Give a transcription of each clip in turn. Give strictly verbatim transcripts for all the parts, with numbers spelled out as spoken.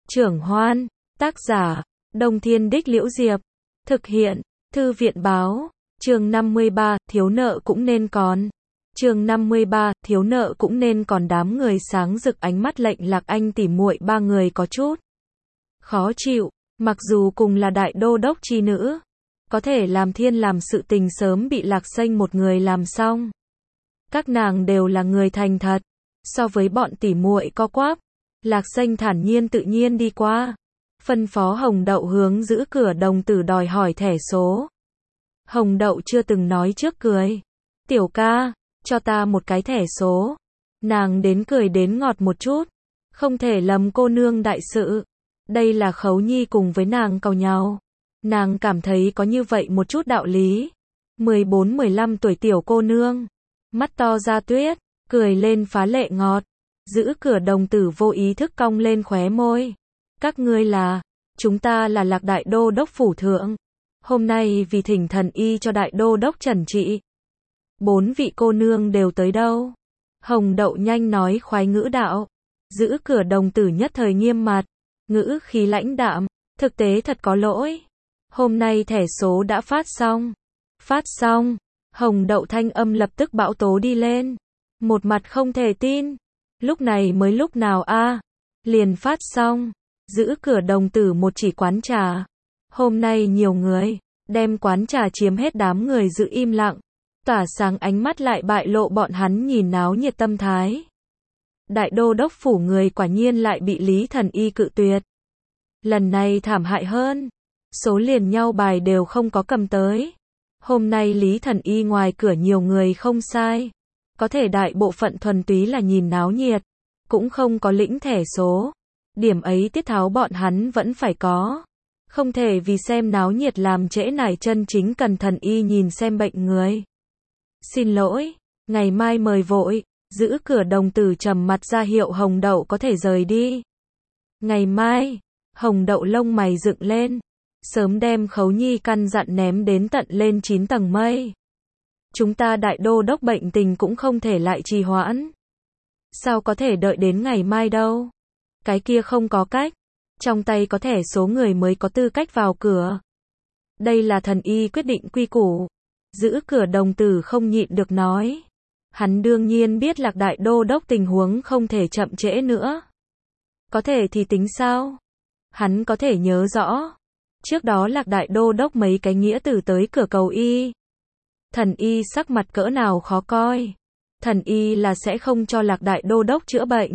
Trưởng Hoan, tác giả, Đông Thiên Đích Liễu Diệp, thực hiện, Thư viện báo, chương năm mươi ba, thiếu nợ cũng nên còn. Chương năm mươi ba, thiếu nợ cũng nên còn. Đám người sáng rực ánh mắt lệnh Lạc Anh tỉ muội ba người có chút khó chịu, mặc dù cùng là đại đô đốc chi nữ, có thể làm thiên làm sự tình sớm bị Lạc Xanh một người làm xong. Các nàng đều là người thành thật, so với bọn tỉ muội co quắp, Lạc Xanh thản nhiên tự nhiên đi qua, phân phó Hồng Đậu hướng giữ cửa đồng tử đòi hỏi thẻ số. Hồng Đậu chưa từng nói trước cười, tiểu ca, cho ta một cái thẻ số. Nàng đến cười đến ngọt một chút, không thể lầm cô nương đại sự. Đây là Khấu Nhi cùng với nàng càu nhau, nàng cảm thấy có như vậy một chút đạo lý. mười bốn mười lăm tuổi tiểu cô nương, mắt to ra tuyết, cười lên phá lệ ngọt. Giữ cửa đồng tử vô ý thức cong lên khóe môi. Các ngươi là, chúng ta là Lạc đại đô đốc phủ thượng. Hôm nay vì thỉnh thần y cho đại đô đốc trần trị. Bốn vị cô nương đều tới đâu? Hồng Đậu nhanh nói khoái ngữ đạo. Giữ cửa đồng tử nhất thời nghiêm mặt, ngữ khí lãnh đạm, thực tế thật có lỗi. Hôm nay thẻ số đã phát xong. Phát xong, Hồng Đậu thanh âm lập tức bão tố đi lên. Một mặt không thể tin. Lúc này mới lúc nào a? À? Liền phát xong. Giữ cửa đồng tử một chỉ quán trà. Hôm nay nhiều người, đem quán trà chiếm hết. Đám người giữ im lặng, tỏa sáng ánh mắt lại bại lộ bọn hắn nhìn náo nhiệt tâm thái. Đại đô đốc phủ người quả nhiên lại bị Lý thần y cự tuyệt. Lần này thảm hại hơn, số liền nhau bài đều không có cầm tới. Hôm nay Lý thần y ngoài cửa nhiều người không sai, có thể đại bộ phận thuần túy là nhìn náo nhiệt, cũng không có lĩnh thẻ số. Điểm ấy tiết tháo bọn hắn vẫn phải có. Không thể vì xem náo nhiệt làm trễ nải chân chính cần thần y nhìn xem bệnh người. Xin lỗi, ngày mai mời vội. Giữ cửa đồng tử trầm mặt ra hiệu Hồng Đậu có thể rời đi. Ngày mai, Hồng Đậu lông mày dựng lên, sớm đem Khấu Nhi căn dặn ném đến tận lên chín tầng mây. Chúng ta đại đô đốc bệnh tình cũng không thể lại trì hoãn. Sao có thể đợi đến ngày mai đâu? Cái kia không có cách, trong tay có thẻ số người mới có tư cách vào cửa. Đây là thần y quyết định quy củ. Giữ cửa đồng tử không nhịn được nói. Hắn đương nhiên biết Lạc đại đô đốc tình huống không thể chậm trễ nữa. Có thể thì tính sao? Hắn có thể nhớ rõ. Trước đó Lạc đại đô đốc mấy cái nghĩa tử tới cửa cầu y. Thần y sắc mặt cỡ nào khó coi. Thần y là sẽ không cho Lạc đại đô đốc chữa bệnh.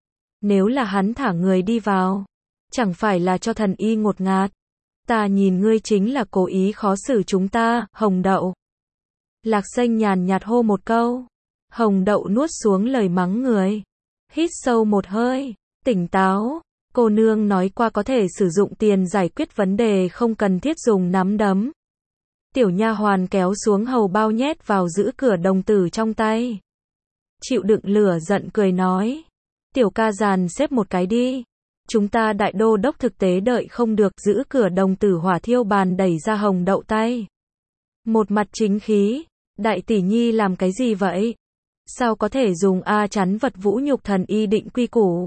Nếu là hắn thả người đi vào, chẳng phải là cho thần y ngột ngạt. Ta nhìn ngươi chính là cố ý khó xử chúng ta, Hồng Đậu. Lạc Xanh nhàn nhạt hô một câu. Hồng Đậu nuốt xuống lời mắng người. Hít sâu một hơi, tỉnh táo. Cô nương nói qua có thể sử dụng tiền giải quyết vấn đề không cần thiết dùng nắm đấm. Tiểu nha hoàn kéo xuống hầu bao nhét vào giữ cửa đồng tử trong tay. Chịu đựng lửa giận cười nói. Tiểu ca dàn xếp một cái đi. Chúng ta đại đô đốc thực tế đợi không được. Giữ cửa đồng tử hỏa thiêu bàn đẩy ra Hồng Đậu tay. Một mặt chính khí. Đại tỷ nhi làm cái gì vậy? Sao có thể dùng A chắn vật vũ nhục thần y định quy củ?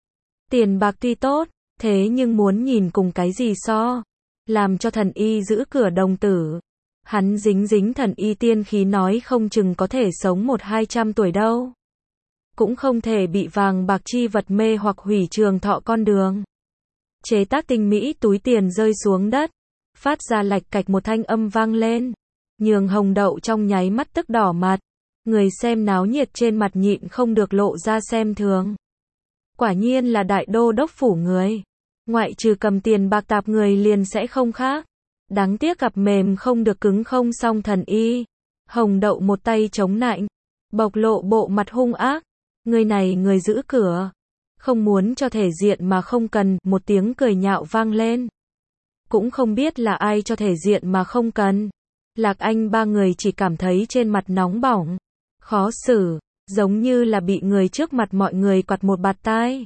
Tiền bạc tuy tốt, thế nhưng muốn nhìn cùng cái gì so? Làm cho thần y giữ cửa đồng tử. Hắn dính dính thần y tiên khí nói không chừng có thể sống một hai trăm tuổi đâu. Cũng không thể bị vàng bạc chi vật mê hoặc hủy trường thọ con đường. Chế tác tinh mỹ túi tiền rơi xuống đất, phát ra lạch cạch một thanh âm vang lên, nhường Hồng Đậu trong nháy mắt tức đỏ mặt. Người xem náo nhiệt trên mặt nhịn không được lộ ra xem thường. Quả nhiên là đại đô đốc phủ người. Ngoại trừ cầm tiền bạc tạp người liền sẽ không khác. Đáng tiếc gặp mềm không được cứng không xong thần y. Hồng Đậu một tay chống nạnh, bộc lộ bộ mặt hung ác. Người này người giữ cửa. Không muốn cho thể diện mà không cần. Một tiếng cười nhạo vang lên. Cũng không biết là ai cho thể diện mà không cần. Lạc Anh ba người chỉ cảm thấy trên mặt nóng bỏng, khó xử, giống như là bị người trước mặt mọi người quạt một bạt tai.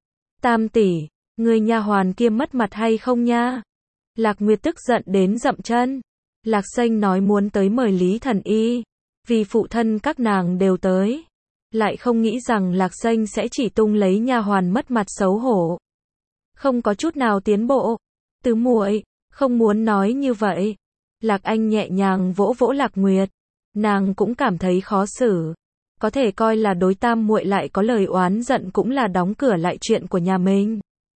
Tam tỷ, người nha hoàn kia mất mặt hay không nha? Lạc Nguyệt tức giận đến dậm chân. Lạc Xanh nói muốn tới mời Lý thần y, vì phụ thân các nàng đều tới. Lại không nghĩ rằng Lạc Xanh sẽ chỉ tung lấy nha hoàn mất mặt xấu hổ. Không có chút nào tiến bộ. Tứ muội, không muốn nói như vậy. Lạc Anh nhẹ nhàng vỗ vỗ Lạc Nguyệt. Nàng cũng cảm thấy khó xử. Có thể coi là đối tam muội lại có lời oán giận cũng là đóng cửa lại chuyện của nhà mình.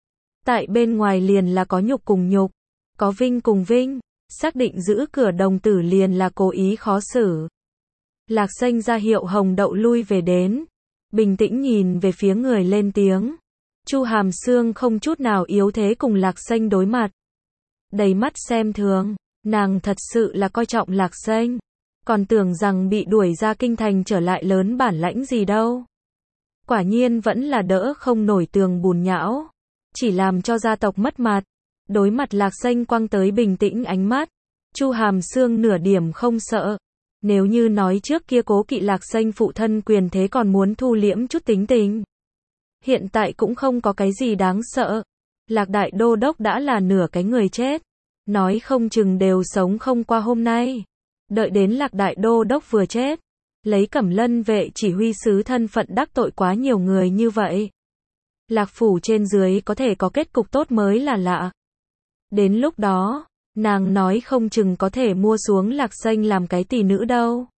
Tại bên ngoài liền là có nhục cùng nhục, có vinh cùng vinh, xác định giữ cửa đồng tử liền là cố ý khó xử. Lạc Xanh ra hiệu Hồng Đậu lui về đến, bình tĩnh nhìn về phía người lên tiếng. Chu Hàm Xương không chút nào yếu thế cùng Lạc Xanh đối mặt. Đầy mắt xem thường, nàng thật sự là coi trọng Lạc Xanh, còn tưởng rằng bị đuổi ra kinh thành trở lại lớn bản lãnh gì đâu. Quả nhiên vẫn là đỡ không nổi tường bùn nhão, chỉ làm cho gia tộc mất mặt. Đối mặt Lạc Xanh quăng tới bình tĩnh ánh mắt, Chu Hàm Xương nửa điểm không sợ. Nếu như nói trước kia cố kỵ Lạc Xanh phụ thân quyền thế còn muốn thu liễm chút tính tình, hiện tại cũng không có cái gì đáng sợ. Lạc Đại Đô Đốc đã là nửa cái người chết, nói không chừng đều sống không qua hôm nay. Đợi đến Lạc Đại Đô Đốc vừa chết, lấy Cẩm Lân vệ chỉ huy sứ thân phận đắc tội quá nhiều người như vậy, Lạc phủ trên dưới có thể có kết cục tốt mới là lạ. Đến lúc đó, nàng nói không chừng có thể mua xuống Lạc Xanh làm cái tỷ nữ đâu.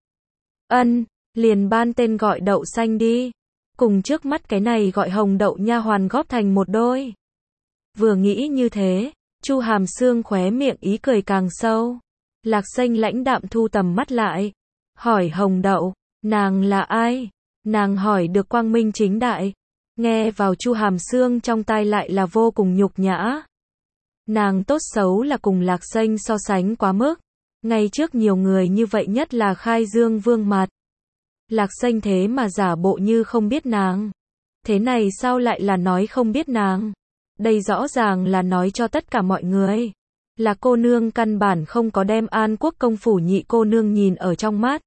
Ân, liền ban tên gọi Đậu Xanh đi, cùng trước mắt cái này gọi Hồng Đậu nha hoàn góp thành một đôi. Vừa nghĩ như thế, Chu Hàm Xương khóe miệng ý cười càng sâu. Lạc Xanh lãnh đạm thu tầm mắt lại, hỏi Hồng Đậu, nàng là ai? Nàng hỏi được quang minh chính đại, nghe vào Chu Hàm Xương trong tai lại là vô cùng nhục nhã. Nàng tốt xấu là cùng Lạc Xanh so sánh quá mức, ngay trước nhiều người như vậy nhất là khai dương vương mặt. Lạc Xanh thế mà giả bộ như không biết nàng. Thế này sao lại là nói không biết nàng? Đây rõ ràng là nói cho tất cả mọi người. Là cô nương căn bản không có đem An Quốc công phủ nhị cô nương nhìn ở trong mắt.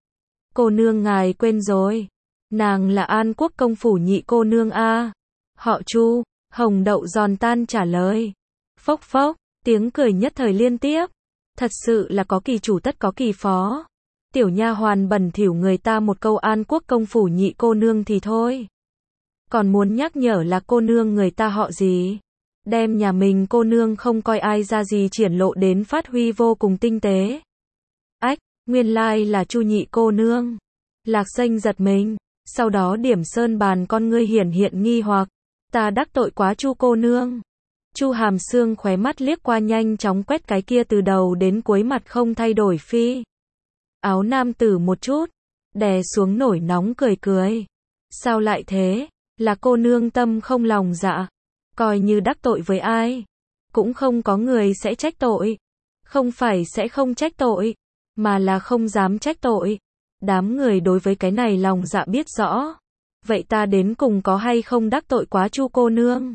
Cô nương ngài quên rồi. Nàng là An Quốc công phủ nhị cô nương a. Họ Chu, Hồng Đậu giòn tan trả lời. Phốc phốc, tiếng cười nhất thời liên tiếp. Thật sự là có kỳ chủ tất có kỳ phó. Tiểu nha hoàn bẩn thỉu người ta một câu An Quốc công phủ nhị cô nương thì thôi, còn muốn nhắc nhở là cô nương người ta họ gì. Đem nhà mình cô nương không coi ai ra gì triển lộ đến phát huy vô cùng tinh tế. Ách, nguyên lai là Chu nhị cô nương. Lạc Xanh giật mình, sau đó điểm sơn bàn con ngươi hiển hiện nghi hoặc. Ta đắc tội quá Chu cô nương. Chu Hàm Xương khóe mắt liếc qua nhanh chóng quét cái kia từ đầu đến cuối mặt không thay đổi phi áo nam tử một chút, đè xuống nổi nóng cười cười. Sao lại thế? Là cô nương tâm không lòng dạ, coi như đắc tội với ai, cũng không có người sẽ trách tội. Không phải sẽ không trách tội, mà là không dám trách tội. Đám người đối với cái này lòng dạ biết rõ. Vậy ta đến cùng có hay không đắc tội quá Chu cô nương?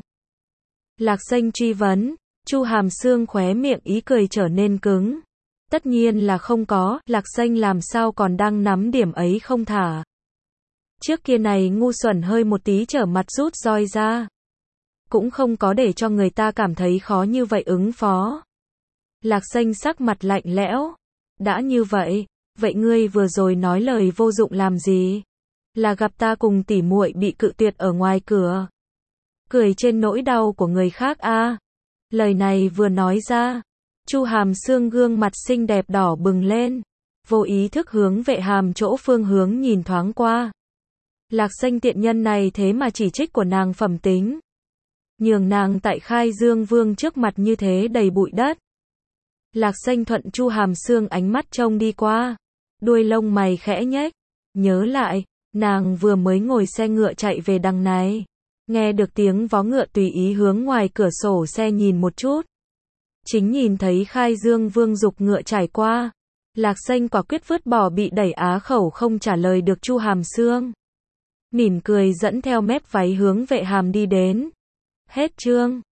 Lạc Xanh truy vấn. Chu Hàm Xương khóe miệng ý cười trở nên cứng. Tất nhiên là không có, Lạc Xanh làm sao còn đang nắm điểm ấy không thả. Trước kia này ngu xuẩn hơi một tí trở mặt rút roi ra, cũng không có để cho người ta cảm thấy khó như vậy ứng phó. Lạc Xanh sắc mặt lạnh lẽo. Đã như vậy, vậy ngươi vừa rồi nói lời vô dụng làm gì? Là gặp ta cùng tỉ muội bị cự tuyệt ở ngoài cửa, cười trên nỗi đau của người khác a. À. Lời này vừa nói ra, Chu Hàm Xương gương mặt xinh đẹp đỏ bừng lên, vô ý thức hướng Vệ Hàm chỗ phương hướng nhìn thoáng qua. Lạc Xanh tiện nhân này thế mà chỉ trích của nàng phẩm tính, nhường nàng tại Khai Dương Vương trước mặt như thế đầy bụi đất. Lạc Xanh thuận Chu Hàm Xương ánh mắt trông đi qua, đuôi lông mày khẽ nhếch, nhớ lại, nàng vừa mới ngồi xe ngựa chạy về đằng này, nghe được tiếng vó ngựa tùy ý hướng ngoài cửa sổ xe nhìn một chút, chính nhìn thấy Khai Dương Vương dục ngựa trải qua. Lạc Xanh quả quyết vứt bỏ bị đẩy á khẩu không trả lời được Chu Hàm Xương, mỉm cười dẫn theo mép váy hướng Vệ Hàm đi đến. Hết chương.